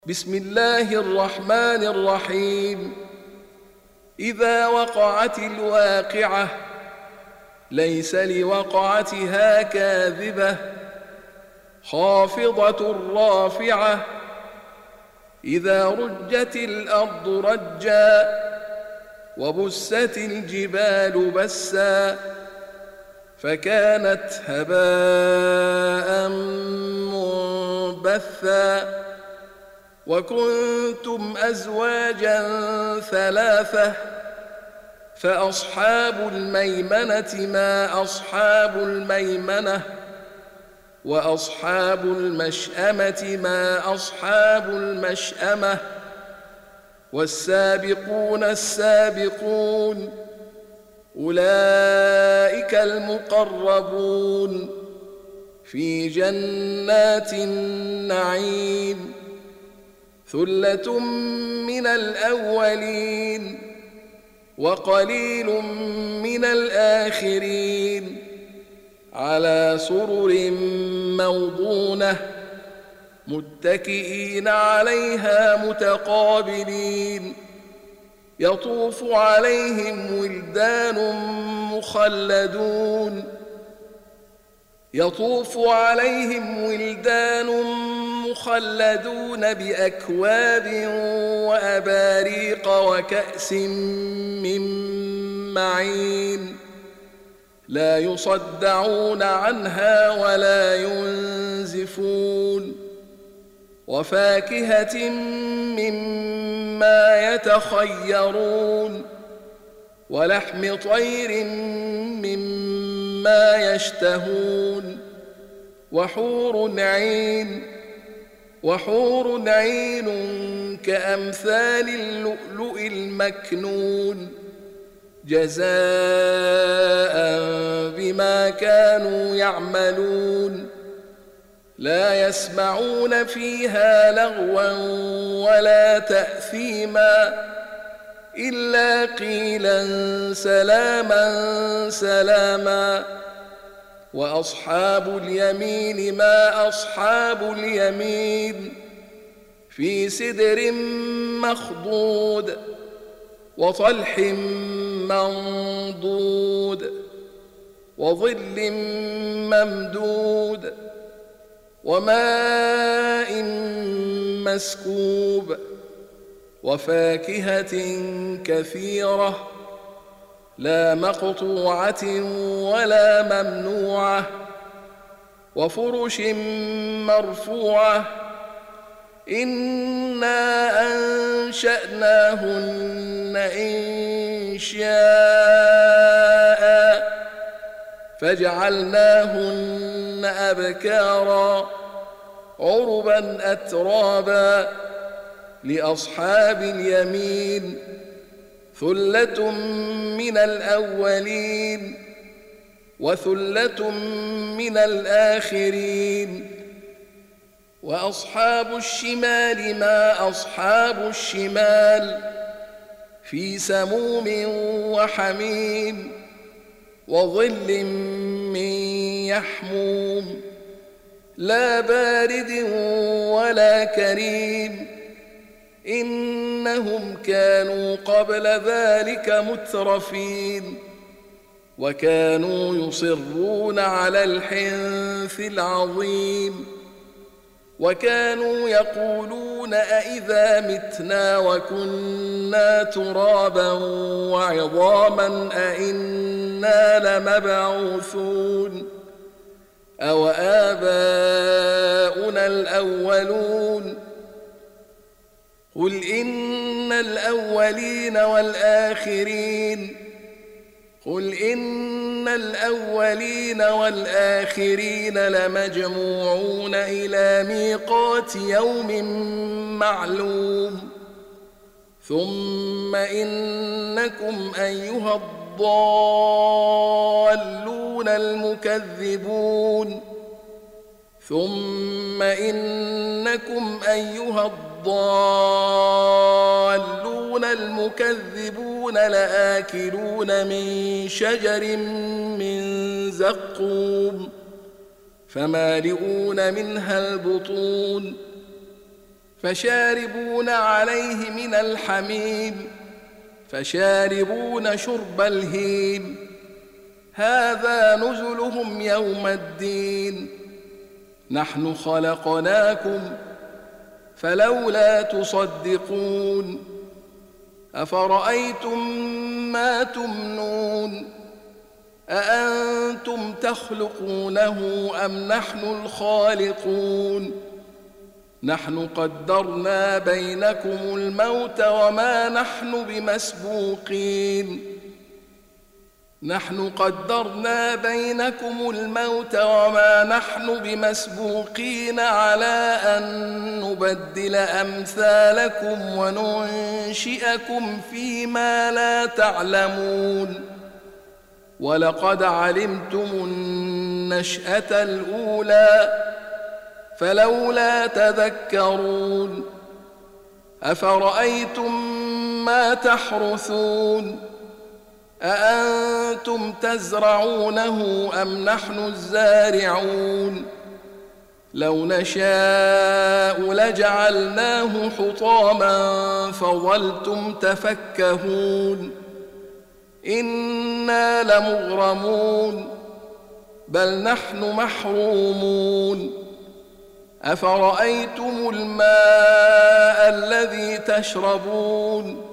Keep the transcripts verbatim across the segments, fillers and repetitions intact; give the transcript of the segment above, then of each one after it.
بسم الله الرحمن الرحيم. إذا وقعت الواقعة ليس لوقعتها كاذبة خافضة رافعة. إذا رجت الأرض رجا وبست الجبال بسا فكانت هباء منبثا وكنتم أزواجا ثلاثة فأصحاب الميمنة ما أصحاب الميمنة وأصحاب المشأمة ما أصحاب المشأمة والسابقون السابقون أولئك المقربون في جنات النعيم. ثلة من الأولين وقليل من الآخرين على سرر موضونة متكئين عليها متقابلين يطوف عليهم ولدان مخلدون يطوف عليهم ولدان مخلدون بأكواب وأباريق وكأس من معين لا يصدعون عنها ولا ينزفون وفاكهة مما يتخيرون ولحم طير مما يشتهون وحور عين وحور عين كأمثال اللؤلؤ المكنون جزاء بما كانوا يعملون. لا يسمعون فيها لغوا ولا تأثيما إلا قيلا سلاما سلاما. وأصحاب اليمين ما أصحاب اليمين في سدر مخضود وطلح منضود وظل ممدود وماء مسكوب وفاكهة كثيرة لا مقطوعة ولا ممنوعة وفرش مرفوعة إنا أنشأناهن إنشاء فجعلناهن أبكارا عربا أترابا لأصحاب اليمين ثلة من الأولين وثلة من الآخرين. وأصحاب الشمال ما أصحاب الشمال في سموم وحميم وظل من يحموم لا بارد ولا كريم إنهم كانوا قبل ذلك مترفين وكانوا يصرون على الحنث العظيم وكانوا يقولون أئذا متنا وكنا ترابا وعظاما أئنا لمبعوثون أو آباؤنا الأولون قل إن الأولين والآخرين قل إن الأولين والآخرين لمجموعون إلى ميقات يوم معلوم ثم إنكم أيها الضالون المكذبون ثم إنكم أيها الضالون المكذبون لآكلون من شجر من زقوم فمالئون منها البطون فشاربون عليه من الحميم فشاربون شرب الهيم هذا نزلهم يوم الدين نحن خلقناكم فلولا تصدقون أفرأيتم ما تمنون أأنتم تخلقونه أم نحن الخالقون نحن قدرنا بينكم الموت وما نحن بمسبوقين نحن قدرنا بينكم الموت وما نحن بمسبوقين على أن نبدل أمثالكم وننشئكم فيما لا تعلمون ولقد علمتم النشأة الأولى فلولا تذكرون أفرأيتم ما تحرثون أأنتم تزرعونه أم نحن الزارعون لو نشاء لجعلناه حطاما فظلتم تفكهون إنا لمغرمون بل نحن محرومون أفرأيتم الماء الذي تشربون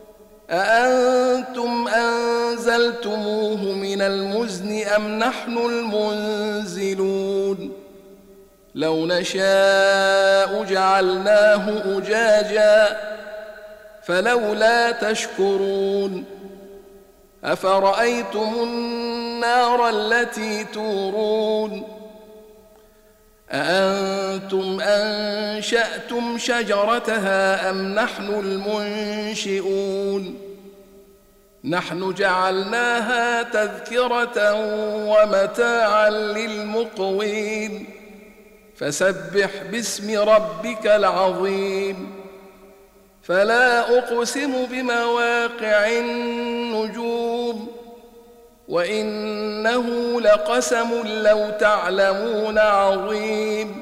أأنتم أنزلتموه من المزن أم نحن المنزلون لو نشاء جعلناه أجاجا فلولا تشكرون أفرأيتم النار التي تورون أأنتم أنشأتم شجرتها أم نحن المنشئون نحن جعلناها تذكرة ومتاعا للمقوين فسبح باسم ربك العظيم فلا أقسم بمواقع النجوم وإنه لقسم لو تعلمون عظيم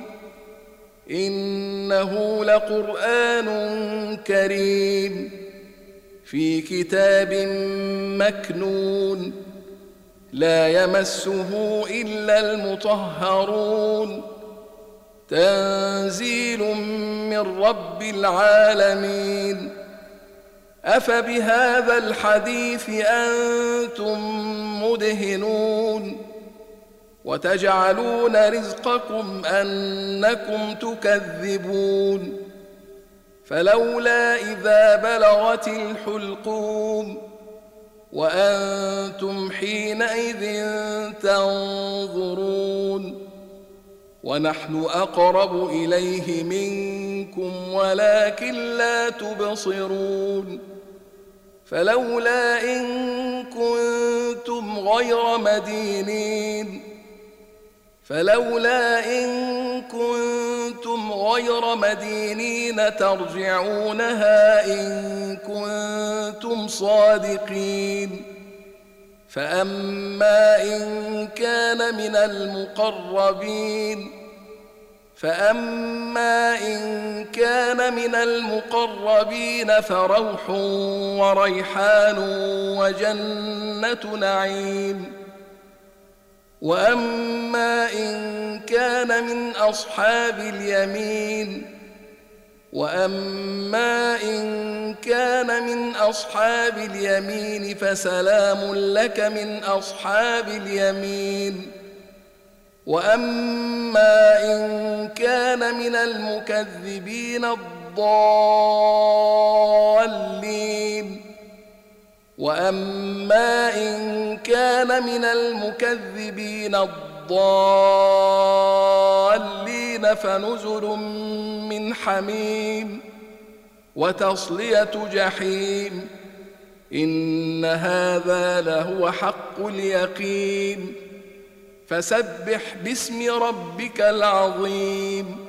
إنه لقرآن كريم في كتاب مكنون لا يمسه إلا المطهرون تنزيل من رب العالمين أفبهذا الحديث أنتم مدهنون وتجعلون رزقكم أنكم تكذبون فلولا إذا بلغت الحلقوم وأنتم حينئذ تنظرون ونحن أقرب إليه منكم ولكن لا تبصرون فلولا إن كنتم غير مدينين فلولا إن كنتم غير مدينين ترجعونها إن كنتم صادقين فأما إن كان من المقربين فأما إن كان من المقربين فروح وريحان وجنة نعيم وأما إن كان من أصحاب اليمين وأما إن كان من أصحاب اليمين فسلام لك من أصحاب اليمين وأما إن كان من المكذبين الضالين وأما إن كان من المكذبين الضالين فنزل من حميم وتصلية جحيم إن هذا لهو حق اليقين فسبح باسم ربك العظيم